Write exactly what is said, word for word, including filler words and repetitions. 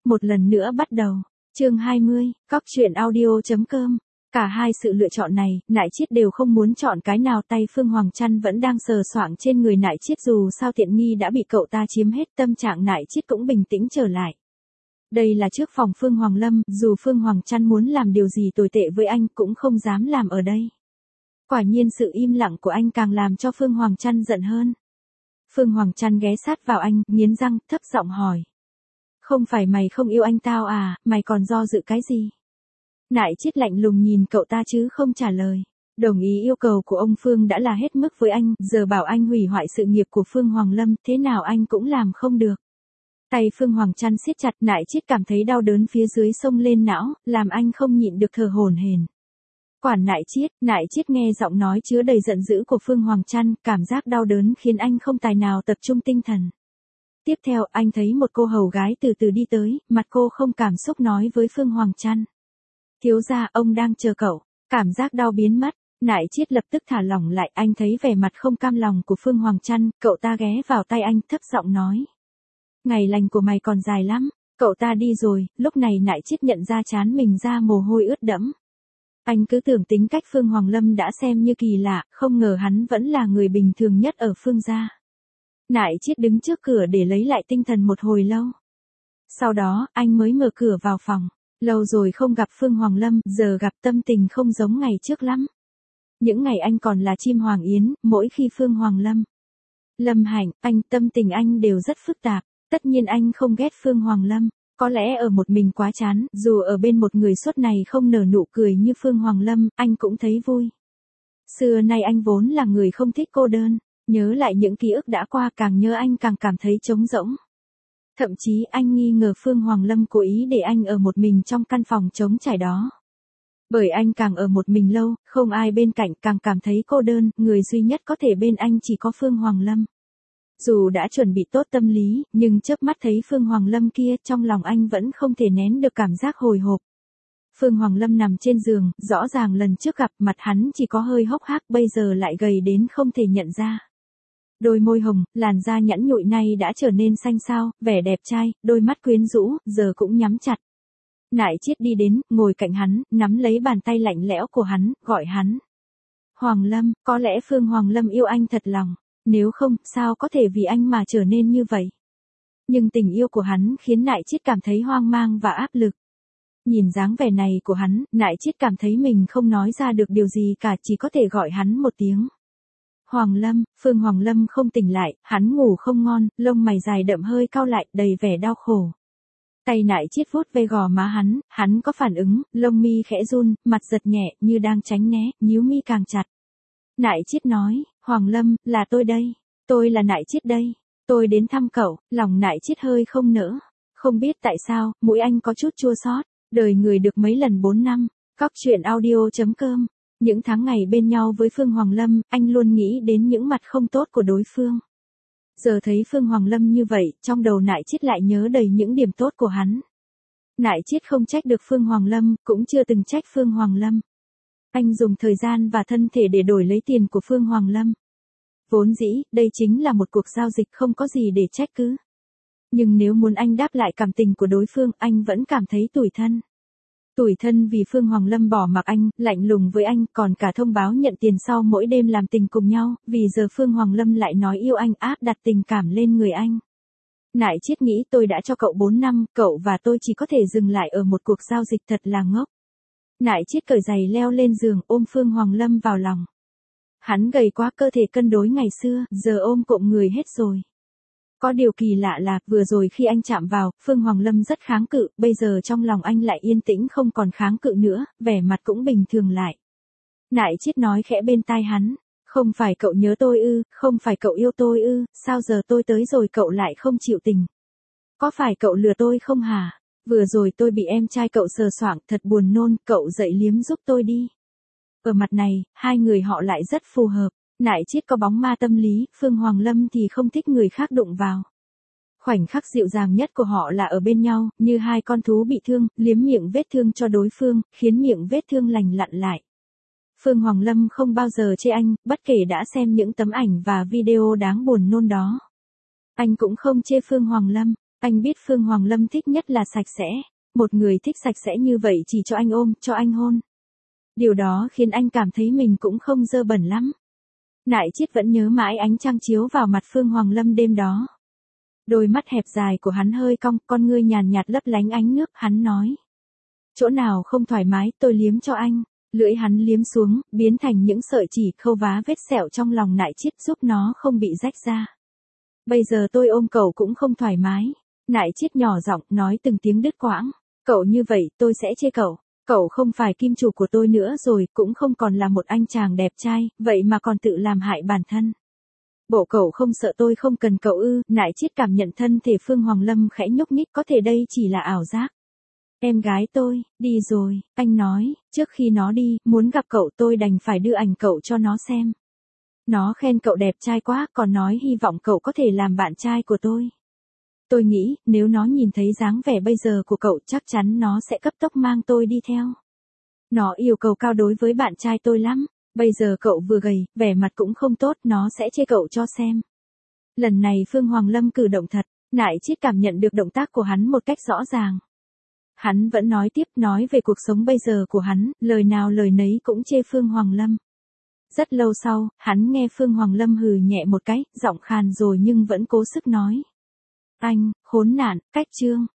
một lần nữa bắt đầu. Chương hai mươi, cóc truyện audio chấm com. Cả hai sự lựa chọn này, Nại Chiết đều không muốn chọn cái nào, tay Phương Hoàng Trăn vẫn đang sờ soạng trên người Nại Chiết, dù sao tiện nghi đã bị cậu ta chiếm hết, tâm trạng Nại Chiết cũng bình tĩnh trở lại. Đây là trước phòng Phương Hoàng Lâm, dù Phương Hoàng Trăn muốn làm điều gì tồi tệ với anh cũng không dám làm ở đây. Quả nhiên sự im lặng của anh càng làm cho Phương Hoàng Trăn giận hơn. Phương Hoàng Trăn ghé sát vào anh, nghiến răng, thấp giọng hỏi. Không phải mày không yêu anh tao à, mày còn do dự cái gì? Nại Chiết lạnh lùng nhìn cậu ta chứ không trả lời. Đồng ý yêu cầu của ông Phương đã là hết mức với anh, giờ bảo anh hủy hoại sự nghiệp của Phương Hoàng Lâm, thế nào anh cũng làm không được. Tay Phương Hoàng Trăn siết chặt, Nại Chiết cảm thấy đau đớn phía dưới xông lên não, làm anh không nhịn được thở hổn hển. Quản Nại Chiết, Nại Chiết nghe giọng nói chứa đầy giận dữ của Phương Hoàng Trăn, cảm giác đau đớn khiến anh không tài nào tập trung tinh thần. Tiếp theo, anh thấy một cô hầu gái từ từ đi tới, mặt cô không cảm xúc nói với Phương Hoàng Trăn. Thiếu gia, ông đang chờ cậu. Cảm giác đau biến mất, Nại Chiết lập tức thả lỏng lại, anh thấy vẻ mặt không cam lòng của Phương Hoàng Trăn, cậu ta ghé vào tay anh, thấp giọng nói. Ngày lành của mày còn dài lắm, cậu ta đi rồi, lúc này Nại Chiết nhận ra trán mình ra mồ hôi ướt đẫm. Anh cứ tưởng tính cách Phương Hoàng Lâm đã xem như kỳ lạ, không ngờ hắn vẫn là người bình thường nhất ở Phương gia. Nại Chiết đứng trước cửa để lấy lại tinh thần một hồi lâu. Sau đó, anh mới mở cửa vào phòng. Lâu rồi không gặp Phương Hoàng Lâm, giờ gặp tâm tình không giống ngày trước lắm. Những ngày anh còn là chim hoàng yến, mỗi khi Phương Hoàng Lâm. Lâm Hạnh, anh, tâm tình anh đều rất phức tạp. Tất nhiên anh không ghét Phương Hoàng Lâm. Có lẽ ở một mình quá chán, dù ở bên một người suốt này không nở nụ cười như Phương Hoàng Lâm, anh cũng thấy vui. Xưa nay anh vốn là người không thích cô đơn. Nhớ lại những ký ức đã qua, càng nhớ anh càng cảm thấy trống rỗng. Thậm chí anh nghi ngờ Phương Hoàng Lâm cố ý để anh ở một mình trong căn phòng trống trải đó. Bởi anh càng ở một mình lâu, không ai bên cạnh, càng cảm thấy cô đơn, người duy nhất có thể bên anh chỉ có Phương Hoàng Lâm. Dù đã chuẩn bị tốt tâm lý, nhưng chớp mắt thấy Phương Hoàng Lâm kia, trong lòng anh vẫn không thể nén được cảm giác hồi hộp. Phương Hoàng Lâm nằm trên giường, rõ ràng lần trước gặp mặt hắn chỉ có hơi hốc hác, bây giờ lại gầy đến không thể nhận ra. Đôi môi hồng, làn da nhẵn nhụi nay đã trở nên xanh xao, vẻ đẹp trai, đôi mắt quyến rũ, giờ cũng nhắm chặt. Nại Chiết đi đến, ngồi cạnh hắn, nắm lấy bàn tay lạnh lẽo của hắn, gọi hắn. Hoàng Lâm, có lẽ Phương Hoàng Lâm yêu anh thật lòng, nếu không, sao có thể vì anh mà trở nên như vậy. Nhưng tình yêu của hắn khiến Nại Chiết cảm thấy hoang mang và áp lực. Nhìn dáng vẻ này của hắn, Nại Chiết cảm thấy mình không nói ra được điều gì cả, chỉ có thể gọi hắn một tiếng. Hoàng Lâm, Phương Hoàng Lâm không tỉnh lại, hắn ngủ không ngon, lông mày dài đậm hơi cau lại, đầy vẻ đau khổ. Tay Nại Chiết vuốt ve gò má hắn, hắn có phản ứng, lông mi khẽ run, mặt giật nhẹ, như đang tránh né, nhíu mi càng chặt. Nại Chiết nói, Hoàng Lâm, là tôi đây, tôi là Nại Chiết đây, tôi đến thăm cậu, lòng Nại Chiết hơi không nỡ. Không biết tại sao, mũi anh có chút chua xót, đời người được mấy lần bốn năm, cóc truyện audio chấm com. Những tháng ngày bên nhau với Phương Hoàng Lâm, anh luôn nghĩ đến những mặt không tốt của đối phương. Giờ thấy Phương Hoàng Lâm như vậy, trong đầu Nại Chiết lại nhớ đầy những điểm tốt của hắn. Nại Chiết không trách được Phương Hoàng Lâm, cũng chưa từng trách Phương Hoàng Lâm. Anh dùng thời gian và thân thể để đổi lấy tiền của Phương Hoàng Lâm. Vốn dĩ, đây chính là một cuộc giao dịch, không có gì để trách cứ. Nhưng nếu muốn anh đáp lại cảm tình của đối phương, anh vẫn cảm thấy tủi thân. Tủi thân vì Phương Hoàng Lâm bỏ mặc anh, lạnh lùng với anh, còn cả thông báo nhận tiền sau mỗi đêm làm tình cùng nhau, vì giờ Phương Hoàng Lâm lại nói yêu anh, áp đặt tình cảm lên người anh. Nại Chiết nghĩ tôi đã cho cậu bốn năm, cậu và tôi chỉ có thể dừng lại ở một cuộc giao dịch, thật là ngốc. Nại Chiết cởi giày leo lên giường, ôm Phương Hoàng Lâm vào lòng. Hắn gầy quá, cơ thể cân đối ngày xưa, giờ ôm cộm người hết rồi. Có điều kỳ lạ là, vừa rồi khi anh chạm vào, Phương Hoàng Lâm rất kháng cự, bây giờ trong lòng anh lại yên tĩnh không còn kháng cự nữa, vẻ mặt cũng bình thường lại. Nại Chiết nói khẽ bên tai hắn, không phải cậu nhớ tôi ư, không phải cậu yêu tôi ư, sao giờ tôi tới rồi cậu lại không chịu tình. Có phải cậu lừa tôi không hả? Vừa rồi tôi bị em trai cậu sờ soạng, thật buồn nôn, cậu dậy liếm giúp tôi đi. Ở mặt này, hai người họ lại rất phù hợp. Nại Chiết có bóng ma tâm lý, Phương Hoàng Lâm thì không thích người khác đụng vào. Khoảnh khắc dịu dàng nhất của họ là ở bên nhau, như hai con thú bị thương, liếm miệng vết thương cho đối phương, khiến miệng vết thương lành lặn lại. Phương Hoàng Lâm không bao giờ chê anh, bất kể đã xem những tấm ảnh và video đáng buồn nôn đó. Anh cũng không chê Phương Hoàng Lâm. Anh biết Phương Hoàng Lâm thích nhất là sạch sẽ. Một người thích sạch sẽ như vậy chỉ cho anh ôm, cho anh hôn. Điều đó khiến anh cảm thấy mình cũng không dơ bẩn lắm. Nại Chiết vẫn nhớ mãi ánh trăng chiếu vào mặt Phương Hoàng Lâm đêm đó. Đôi mắt hẹp dài của hắn hơi cong, con ngươi nhàn nhạt lấp lánh ánh nước, hắn nói. Chỗ nào không thoải mái tôi liếm cho anh. Lưỡi hắn liếm xuống, biến thành những sợi chỉ khâu vá vết sẹo trong lòng Nại Chiết giúp nó không bị rách ra. Bây giờ tôi ôm cậu cũng không thoải mái. Nại Chiết nhỏ giọng nói từng tiếng đứt quãng. Cậu như vậy tôi sẽ chê cậu. Cậu không phải kim chủ của tôi nữa rồi, cũng không còn là một anh chàng đẹp trai, vậy mà còn tự làm hại bản thân. Bộ cậu không sợ tôi không cần cậu ư? Nại Chiết cảm nhận thân thể Phương Hoàng Lâm khẽ nhúc nhích, có thể đây chỉ là ảo giác. Em gái tôi, đi rồi, anh nói, trước khi nó đi, muốn gặp cậu tôi đành phải đưa ảnh cậu cho nó xem. Nó khen cậu đẹp trai quá, còn nói hy vọng cậu có thể làm bạn trai của tôi. Tôi nghĩ, nếu nó nhìn thấy dáng vẻ bây giờ của cậu chắc chắn nó sẽ cấp tốc mang tôi đi theo. Nó yêu cầu cao đối với bạn trai tôi lắm. Bây giờ cậu vừa gầy, vẻ mặt cũng không tốt, nó sẽ chê cậu cho xem. Lần này Phương Hoàng Lâm cử động thật, Nại Chiết cảm nhận được động tác của hắn một cách rõ ràng. Hắn vẫn nói tiếp, nói về cuộc sống bây giờ của hắn, lời nào lời nấy cũng chê Phương Hoàng Lâm. Rất lâu sau, hắn nghe Phương Hoàng Lâm hừ nhẹ một cái, giọng khàn rồi nhưng vẫn cố sức nói. Anh, khốn nạn, cách chương.